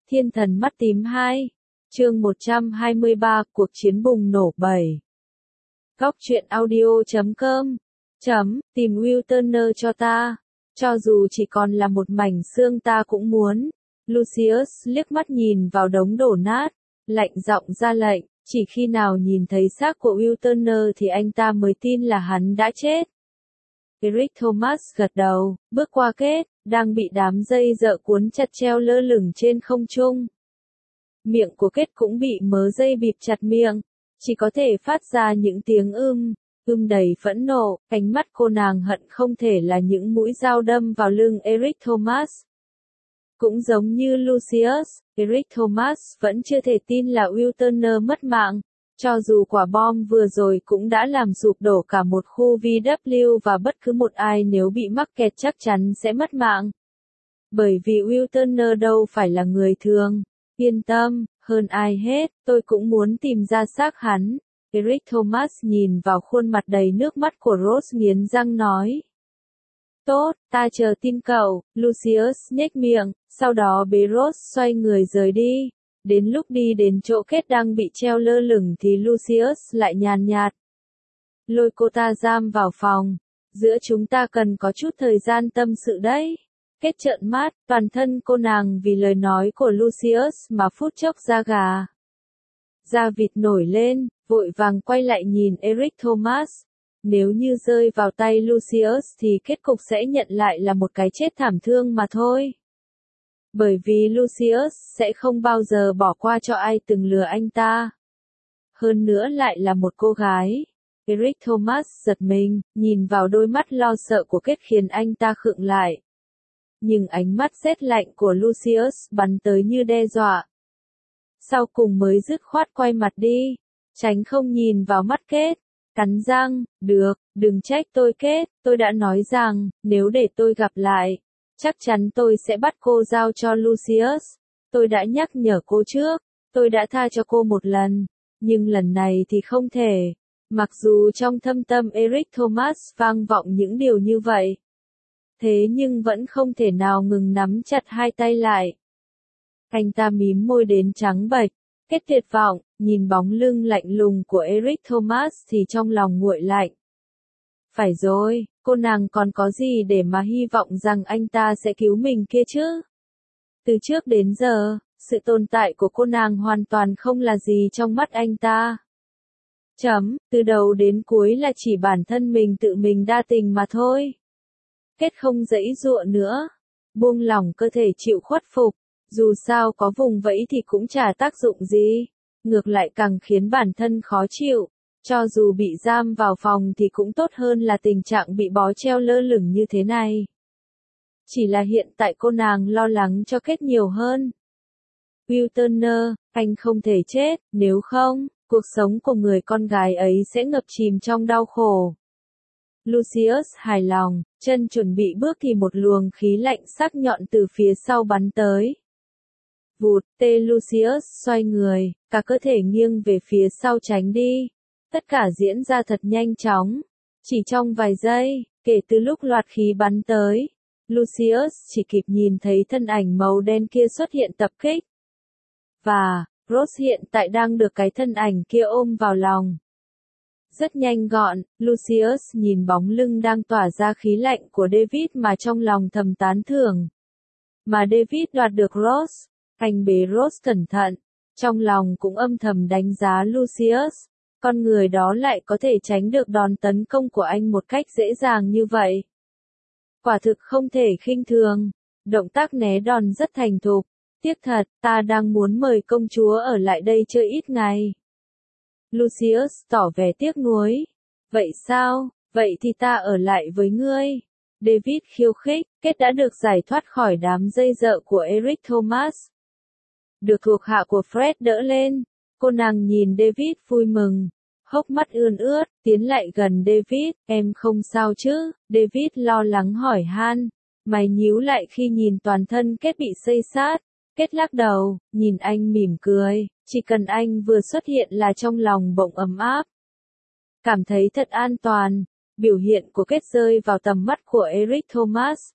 Thiên thần mắt tím 2. Chương 123, cuộc chiến bùng nổ 7. Góc truyện audio.com. Tìm Will Turner cho ta. Cho dù chỉ còn là một mảnh xương ta cũng muốn. Lucius liếc mắt nhìn vào đống đổ nát, lạnh giọng ra lệnh, chỉ khi nào nhìn thấy xác của Will Turner thì anh ta mới tin là hắn đã chết. Eric Thomas gật đầu, bước qua Kết, đang bị đám dây dợ cuốn chặt treo lơ lửng trên không trung. Miệng của Kết cũng bị mớ dây bịt chặt miệng, chỉ có thể phát ra những tiếng đầy phẫn nộ, ánh mắt cô nàng hận không thể là những mũi dao đâm vào lưng Eric Thomas. Cũng giống như Lucius, Eric Thomas vẫn chưa thể tin là Will Turner mất mạng, cho dù quả bom vừa rồi cũng đã làm sụp đổ cả một khu VW và bất cứ một ai nếu bị mắc kẹt chắc chắn sẽ mất mạng. Bởi vì Will Turner đâu phải là người thường. Yên tâm, hơn ai hết, tôi cũng muốn tìm ra xác hắn. Eric Thomas nhìn vào khuôn mặt đầy nước mắt của Rose nghiến răng nói. Tốt, ta chờ tin cậu, Lucius nhếch miệng, sau đó bế Rose xoay người rời đi. Đến lúc đi đến chỗ Kết đang bị treo lơ lửng thì Lucius lại nhàn nhạt. Lôi cô ta giam vào phòng. Giữa chúng ta cần có chút thời gian tâm sự đấy. Kết trợn mắt, toàn thân cô nàng vì lời nói của Lucius mà phút chốc da gà. Da vịt nổi lên, vội vàng quay lại nhìn Eric Thomas. Nếu như rơi vào tay Lucius thì kết cục sẽ nhận lại là một cái chết thảm thương mà thôi. Bởi vì Lucius sẽ không bao giờ bỏ qua cho ai từng lừa anh ta. Hơn nữa lại là một cô gái. Eric Thomas giật mình, nhìn vào đôi mắt lo sợ của Kết khiến anh ta khựng lại. Nhưng ánh mắt rét lạnh của Lucius bắn tới như đe dọa. Sau cùng mới dứt khoát quay mặt đi, tránh không nhìn vào mắt Kết, cắn răng, được, đừng trách tôi Kết, tôi đã nói rằng, nếu để tôi gặp lại, chắc chắn tôi sẽ bắt cô giao cho Lucius. Tôi đã nhắc nhở cô trước, tôi đã tha cho cô một lần, nhưng lần này thì không thể. Mặc dù trong thâm tâm Eric Thomas vang vọng những điều như vậy. Thế nhưng vẫn không thể nào ngừng nắm chặt hai tay lại. Anh ta mím môi đến trắng bệch, Kết tuyệt vọng, nhìn bóng lưng lạnh lùng của Eric Thomas thì trong lòng nguội lạnh. Phải rồi, cô nàng còn có gì để mà hy vọng rằng anh ta sẽ cứu mình kia chứ? Từ trước đến giờ, sự tồn tại của cô nàng hoàn toàn không là gì trong mắt anh ta. Từ đầu đến cuối là chỉ bản thân mình tự mình đa tình mà thôi. Kết không giãy giụa nữa, buông lỏng cơ thể chịu khuất phục, dù sao có vùng vẫy thì cũng chả tác dụng gì, ngược lại càng khiến bản thân khó chịu, cho dù bị giam vào phòng thì cũng tốt hơn là tình trạng bị bó treo lơ lửng như thế này. Chỉ là hiện tại cô nàng lo lắng cho Kết nhiều hơn. Will Turner, anh không thể chết, nếu không, cuộc sống của người con gái ấy sẽ ngập chìm trong đau khổ. Lucius hài lòng, chân chuẩn bị bước thì một luồng khí lạnh sắc nhọn từ phía sau bắn tới. Vụt, Lucius xoay người, cả cơ thể nghiêng về phía sau tránh đi. Tất cả diễn ra thật nhanh chóng. Chỉ trong vài giây, kể từ lúc loạt khí bắn tới, Lucius chỉ kịp nhìn thấy thân ảnh màu đen kia xuất hiện tập kích. Và, Rose hiện tại đang được cái thân ảnh kia ôm vào lòng. Rất nhanh gọn, Lucius nhìn bóng lưng đang tỏa ra khí lạnh của David mà trong lòng thầm tán thưởng. Mà David đoạt được Rose, anh bế Rose cẩn thận, trong lòng cũng âm thầm đánh giá Lucius, con người đó lại có thể tránh được đòn tấn công của anh một cách dễ dàng như vậy. Quả thực không thể khinh thường, động tác né đòn rất thành thục, tiếc thật, ta đang muốn mời công chúa ở lại đây chơi ít ngày. Lucius tỏ vẻ tiếc nuối. Vậy sao, vậy thì ta ở lại với ngươi. David khiêu khích, Kết đã được giải thoát khỏi đám dây dợ của Eric Thomas. Được thuộc hạ của Fred đỡ lên, cô nàng nhìn David vui mừng, hốc mắt ươn ướt, tiến lại gần David, em không sao chứ? David lo lắng hỏi han, mày nhíu lại khi nhìn toàn thân Kết bị xây xát. Kết lắc đầu, nhìn anh mỉm cười, chỉ cần anh vừa xuất hiện là trong lòng bỗng ấm áp. Cảm thấy thật an toàn, biểu hiện của Kết rơi vào tầm mắt của Eric Thomas.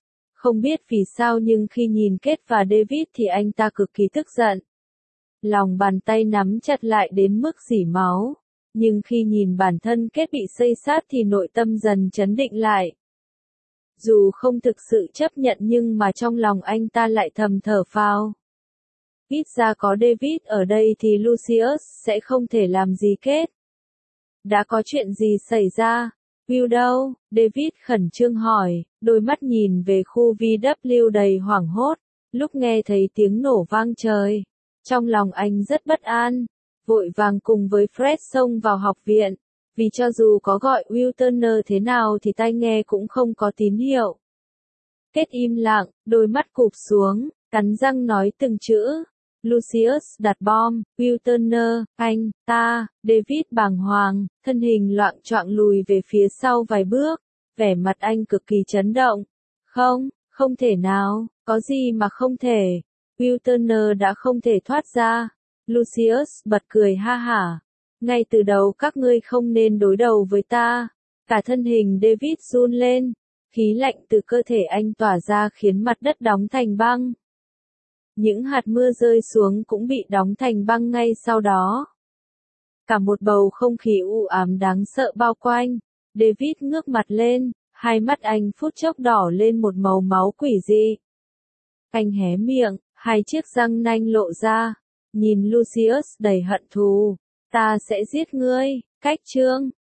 Không biết vì sao nhưng khi nhìn Kate và David thì anh ta cực kỳ tức giận. Lòng bàn tay nắm chặt lại đến mức rỉ máu. Nhưng khi nhìn bản thân Kate bị xây xát thì nội tâm dần trấn định lại. Dù không thực sự chấp nhận nhưng mà trong lòng anh ta lại thầm thở phào. Ít ra có David ở đây thì Lucius sẽ không thể làm gì Kate. Đã có chuyện gì xảy ra? Will đâu? David khẩn trương hỏi, đôi mắt nhìn về khu VW đầy hoảng hốt, lúc nghe thấy tiếng nổ vang trời. Trong lòng anh rất bất an, vội vàng cùng với Fred xông vào học viện, vì cho dù có gọi Will Turner thế nào thì tai nghe cũng không có tín hiệu. Kate im lặng, đôi mắt cụp xuống, cắn răng nói từng chữ. Lucius đặt bom, Will Turner, anh, ta, David bàng hoàng, thân hình loạng choạng lùi về phía sau vài bước, vẻ mặt anh cực kỳ chấn động. Không, không thể nào, có gì mà không thể. Will Turner đã không thể thoát ra. Lucius bật cười ha hả. Ngay từ đầu các ngươi không nên đối đầu với ta. Cả thân hình David run lên, khí lạnh từ cơ thể anh tỏa ra khiến mặt đất đóng thành băng. Những hạt mưa rơi xuống cũng bị đóng thành băng ngay sau đó. Cả một bầu không khí u ám đáng sợ bao quanh. David ngước mặt lên, hai mắt anh phút chốc đỏ lên một màu máu quỷ dị. Anh hé miệng, hai chiếc răng nanh lộ ra, nhìn Lucius đầy hận thù. Ta sẽ giết ngươi, cách chương.